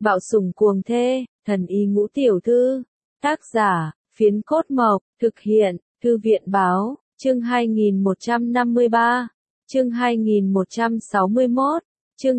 Bạo sủng cuồng thê, thần y ngũ tiểu thư. Tác giả, Phiến Cốt Mộc, thực hiện, Thư viện báo, chương 2153, chương 2161, chương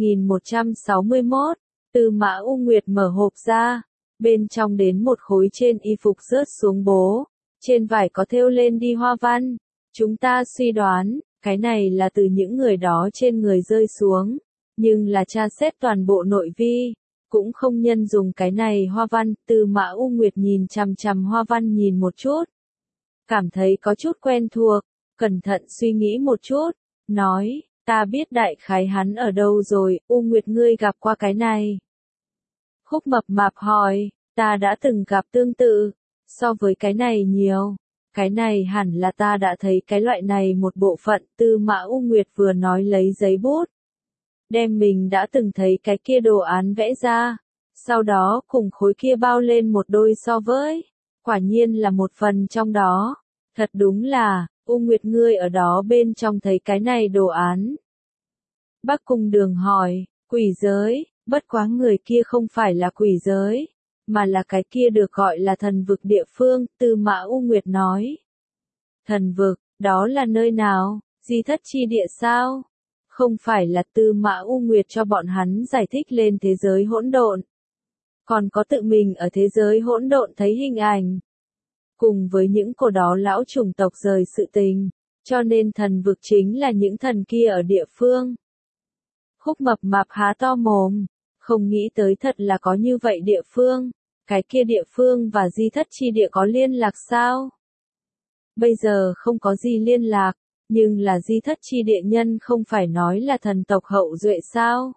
2161, Tư Mã U Nguyệt mở hộp ra, bên trong đến một khối trên y phục rớt xuống bố, trên vải có thêu lên đi hoa văn, chúng ta suy đoán, cái này là từ những người đó trên người rơi xuống, nhưng là tra xét toàn bộ nội vi. Cũng không nhân dùng cái này hoa văn, Tư Mã U Nguyệt nhìn chằm chằm hoa văn nhìn một chút. Cảm thấy có chút quen thuộc, cẩn thận suy nghĩ một chút, nói, ta biết đại khái hắn ở đâu rồi, U Nguyệt ngươi gặp qua cái này. Khúc Mập Mạp hỏi, ta đã từng gặp tương tự, so với cái này nhiều. Cái này hẳn là ta đã thấy cái loại này một bộ phận, Tư Mã U Nguyệt vừa nói lấy giấy bút. Đem mình đã từng thấy cái kia đồ án vẽ ra, sau đó cùng khối kia bao lên một đôi so với, quả nhiên là một phần trong đó, thật đúng là, U Nguyệt ngươi ở đó bên trong thấy cái này đồ án. Bắc Cung Đường hỏi, quỷ giới, bất quá người kia không phải là quỷ giới, mà là cái kia được gọi là thần vực địa phương, Tư Mã U Nguyệt nói. Thần vực, đó là nơi nào, Di Thất Chi Địa sao? Không phải là Tư Mã U Nguyệt cho bọn hắn giải thích lên thế giới hỗn độn. Còn có tự mình ở thế giới hỗn độn thấy hình ảnh. Cùng với những cổ đó lão chủng tộc rời sự tình, cho nên thần vực chính là những thần kia ở địa phương. Khúc Mập Mạp há to mồm, không nghĩ tới thật là có như vậy địa phương, cái kia địa phương và Di Thất Chi Địa có liên lạc sao? Bây giờ không có gì liên lạc. Nhưng là Di Thất Chi Địa nhân không phải nói là thần tộc hậu duệ sao?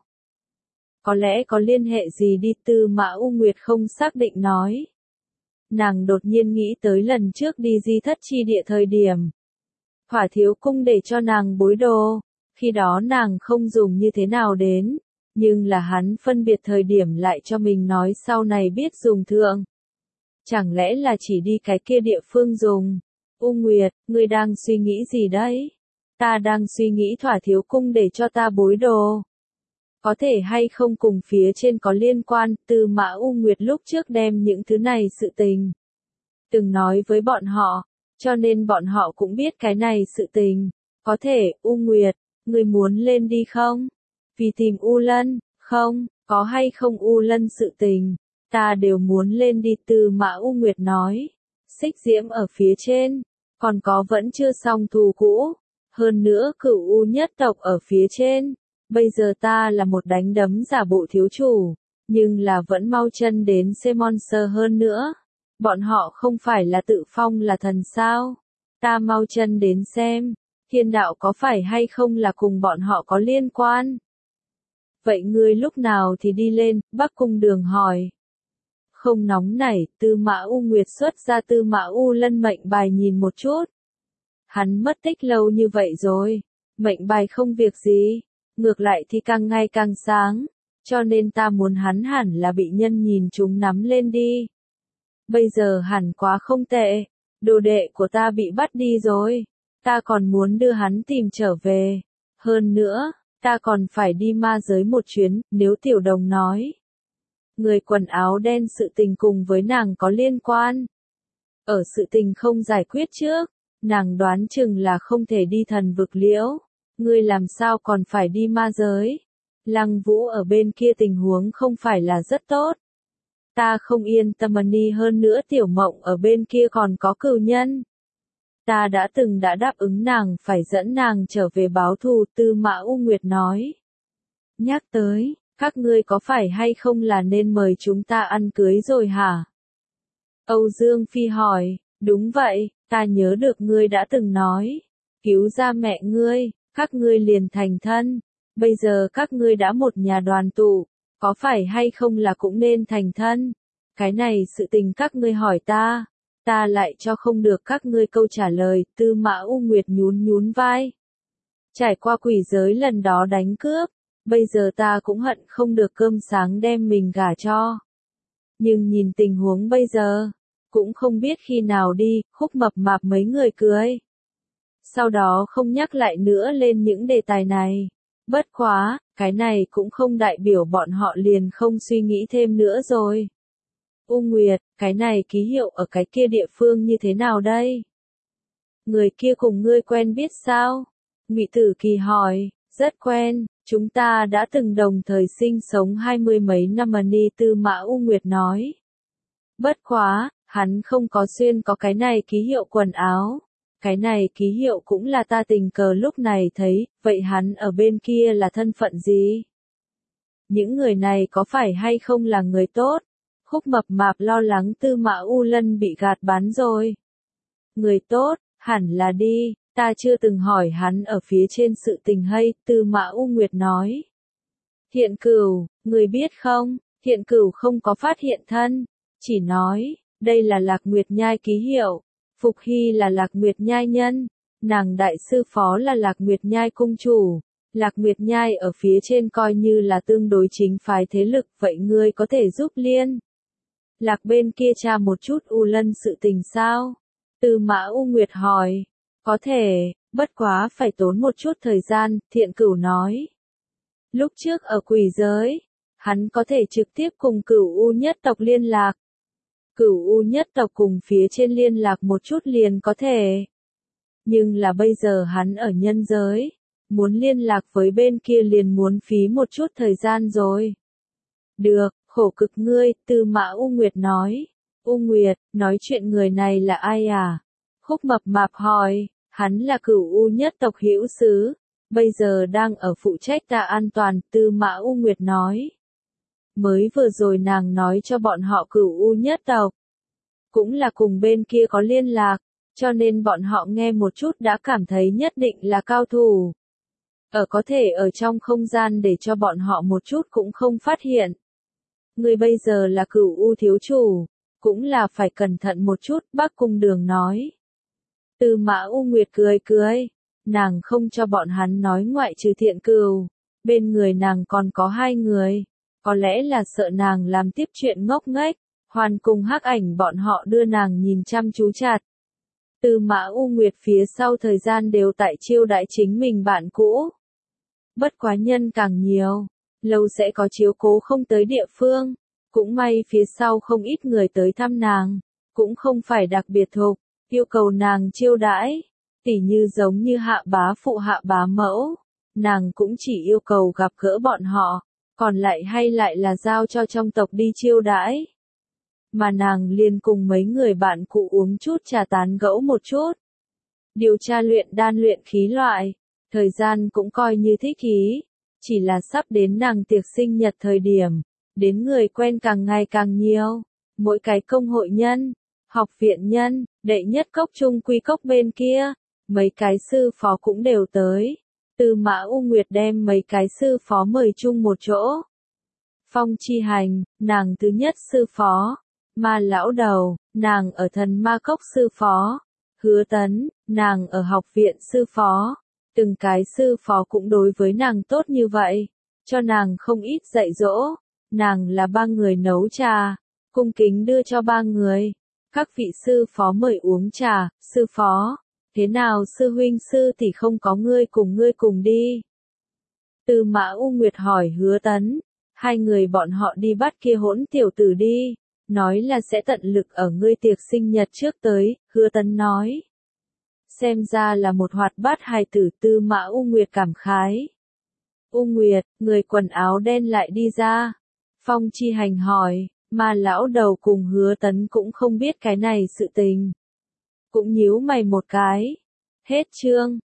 Có lẽ có liên hệ gì đi, Tư Mã U Nguyệt không xác định nói. Nàng đột nhiên nghĩ tới lần trước đi Di Thất Chi Địa thời điểm. Hỏa Thiếu Cung để cho nàng bối đồ, khi đó nàng không dùng như thế nào đến, nhưng là hắn phân biệt thời điểm lại cho mình nói sau này biết dùng thượng. Chẳng lẽ là chỉ đi cái kia địa phương dùng? U Nguyệt, ngươi đang suy nghĩ gì đấy? Ta đang suy nghĩ Thỏa Thiếu Cung để cho ta bối đồ. Có thể hay không cùng phía trên có liên quan, Tư Mã U Nguyệt lúc trước đem những thứ này sự tình. Từng nói với bọn họ, cho nên bọn họ cũng biết cái này sự tình. Có thể, U Nguyệt, ngươi muốn lên đi không? Vì tìm U Lân, không, có hay không U Lân sự tình, ta đều muốn lên đi, Tư Mã U Nguyệt nói. Xích Diễm ở phía trên, còn có vẫn chưa xong thù cũ, hơn nữa Cửu U nhất tộc ở phía trên, bây giờ ta là một đánh đấm giả bộ thiếu chủ, nhưng là vẫn mau chân đến Semonser hơn nữa, bọn họ không phải là tự phong là thần sao, ta mau chân đến xem, thiên đạo có phải hay không là cùng bọn họ có liên quan. Vậy ngươi lúc nào thì đi lên, Bắc Cung Đường hỏi. Không nóng nảy, Tư Mã U Nguyệt xuất ra Tư Mã U Lân mệnh bài nhìn một chút. Hắn mất tích lâu như vậy rồi, mệnh bài không việc gì, ngược lại thì càng ngày càng sáng, cho nên ta muốn hắn hẳn là bị nhân nhìn chúng nắm lên đi. Bây giờ hẳn quá không tệ, đồ đệ của ta bị bắt đi rồi, ta còn muốn đưa hắn tìm trở về, hơn nữa, ta còn phải đi ma giới một chuyến, nếu Tiểu Đồng nói. Người quần áo đen sự tình cùng với nàng có liên quan. Ở sự tình không giải quyết trước, nàng đoán chừng là không thể đi thần vực liễu. Ngươi làm sao còn phải đi ma giới? Lăng Vũ ở bên kia tình huống không phải là rất tốt. Ta không yên tâm ni hơn nữa Tiểu Mộng ở bên kia còn có cừu nhân. Ta đã đáp ứng nàng phải dẫn nàng trở về báo thù, Tư Mã U Nguyệt nói. Nhắc tới, các ngươi có phải hay không là nên mời chúng ta ăn cưới rồi hả? Âu Dương Phi hỏi, đúng vậy, ta nhớ được ngươi đã từng nói, cứu ra mẹ ngươi, các ngươi liền thành thân, bây giờ các ngươi đã một nhà đoàn tụ, có phải hay không là cũng nên thành thân? Cái này sự tình các ngươi hỏi ta lại cho không được các ngươi câu trả lời, Tư Mã U Nguyệt nhún vai. Trải qua quỷ giới lần đó đánh cướp, bây giờ ta cũng hận không được cơm sáng đem mình gả cho. Nhưng nhìn tình huống bây giờ, cũng không biết khi nào đi, Khúc Mập Mạp mấy người cười. Sau đó không nhắc lại nữa lên những đề tài này. Bất quá, cái này cũng không đại biểu bọn họ liền không suy nghĩ thêm nữa rồi. U Nguyệt, cái này ký hiệu ở cái kia địa phương như thế nào đây? Người kia cùng ngươi quen biết sao? Ngụy Tử Kỳ hỏi, rất quen, chúng ta đã từng đồng thời sinh sống 20 mấy năm mà Ni Tư Mã U Nguyệt nói. Bất quá, hắn không có xuyên có cái này ký hiệu quần áo. Cái này ký hiệu cũng là ta tình cờ lúc này thấy, vậy hắn ở bên kia là thân phận gì? Những người này có phải hay không là người tốt? Khúc Mập Mạp lo lắng Tư Mã U Lân bị gạt bắn rồi. Người tốt, hẳn là đi, ta chưa từng hỏi hắn ở phía trên sự tình hay, Tư Mã U Nguyệt nói. Thiện Cửu, người biết không, Thiện Cửu không có phát hiện thân, chỉ nói, đây là Lạc Nguyệt Nhai ký hiệu, Phục Hy là Lạc Nguyệt Nhai nhân, nàng đại sư phó là Lạc Nguyệt Nhai cung chủ, Lạc Nguyệt Nhai ở phía trên coi như là tương đối chính phái thế lực, vậy ngươi có thể giúp Liên Lạc bên kia tra một chút U Lân sự tình sao? Tư Mã U Nguyệt hỏi, có thể, bất quá phải tốn một chút thời gian, Thiện Cửu nói. Lúc trước ở quỷ giới, hắn có thể trực tiếp cùng Cửu U nhất tộc liên lạc. Cửu U nhất tộc cùng phía trên liên lạc một chút liền có thể. Nhưng là bây giờ hắn ở nhân giới, muốn liên lạc với bên kia liền muốn phí một chút thời gian rồi. Được, khổ cực ngươi, Tư Mã U Nguyệt nói. U Nguyệt, nói chuyện người này là ai à? Khúc Mập Mạp hỏi, hắn là Cửu U nhất tộc hữu sứ, bây giờ đang ở phụ trách ta an toàn, Tư Mã U Nguyệt nói. Mới vừa rồi nàng nói cho bọn họ Cửu U nhất tộc, cũng là cùng bên kia có liên lạc, cho nên bọn họ nghe một chút đã cảm thấy nhất định là cao thủ. Có thể ở trong không gian để cho bọn họ một chút cũng không phát hiện. Người bây giờ là Cửu U thiếu chủ, cũng là phải cẩn thận một chút, Bác Cung Đường nói. Tư Mã U Nguyệt cười cười, nàng không cho bọn hắn nói ngoại trừ Thiện Cửu, bên người nàng còn có 2 người, có lẽ là sợ nàng làm tiếp chuyện ngốc nghếch, Hoàn cùng Hắc Ảnh bọn họ đưa nàng nhìn chăm chú chặt. Tư Mã U Nguyệt phía sau thời gian đều tại chiêu đãi chính mình bạn cũ. Bất quá nhân càng nhiều, lâu sẽ có chiếu cố không tới địa phương, cũng may phía sau không ít người tới thăm nàng, cũng không phải đặc biệt thuộc, yêu cầu nàng chiêu đãi, tỉ như giống như Hạ bá phụ Hạ bá mẫu, nàng cũng chỉ yêu cầu gặp gỡ bọn họ, còn lại hay lại là giao cho trong tộc đi chiêu đãi. Mà nàng liền cùng mấy người bạn cũ uống chút trà tán gẫu một chút. Điều tra luyện đan luyện khí loại, thời gian cũng coi như thích ý, chỉ là sắp đến nàng tiệc sinh nhật thời điểm, đến người quen càng ngày càng nhiều, mỗi cái công hội nhân, học viện nhân, đệ nhất cốc trung quy cốc bên kia, mấy cái sư phó cũng đều tới. Tư Mã U Nguyệt đem mấy cái sư phó mời chung một chỗ. Phong Chi Hành, nàng thứ nhất sư phó. Ma Lão Đầu, nàng ở Thần Ma Cốc sư phó. Hứa Tấn, nàng ở học viện sư phó. Từng cái sư phó cũng đối với nàng tốt như vậy, cho nàng không ít dạy dỗ. Nàng là 3 người nấu trà, cung kính đưa cho 3 người. Các vị sư phó mời uống trà, sư phó. Thế nào sư huynh sư thì không có ngươi cùng đi. Tư Mã U Nguyệt hỏi Hứa Tấn, 2 người bọn họ đi bắt kia hỗn tiểu tử đi, nói là sẽ tận lực ở ngươi tiệc sinh nhật trước tới, Hứa Tấn nói. Xem ra là một hoạt bát hài tử, Tư Mã U Nguyệt cảm khái. U Nguyệt, người quần áo đen lại đi ra. Phong Chi Hành hỏi, mà Lão Đầu cùng Hứa Tấn cũng không biết cái này sự tình. Cũng nhíu mày một cái. Hết chương.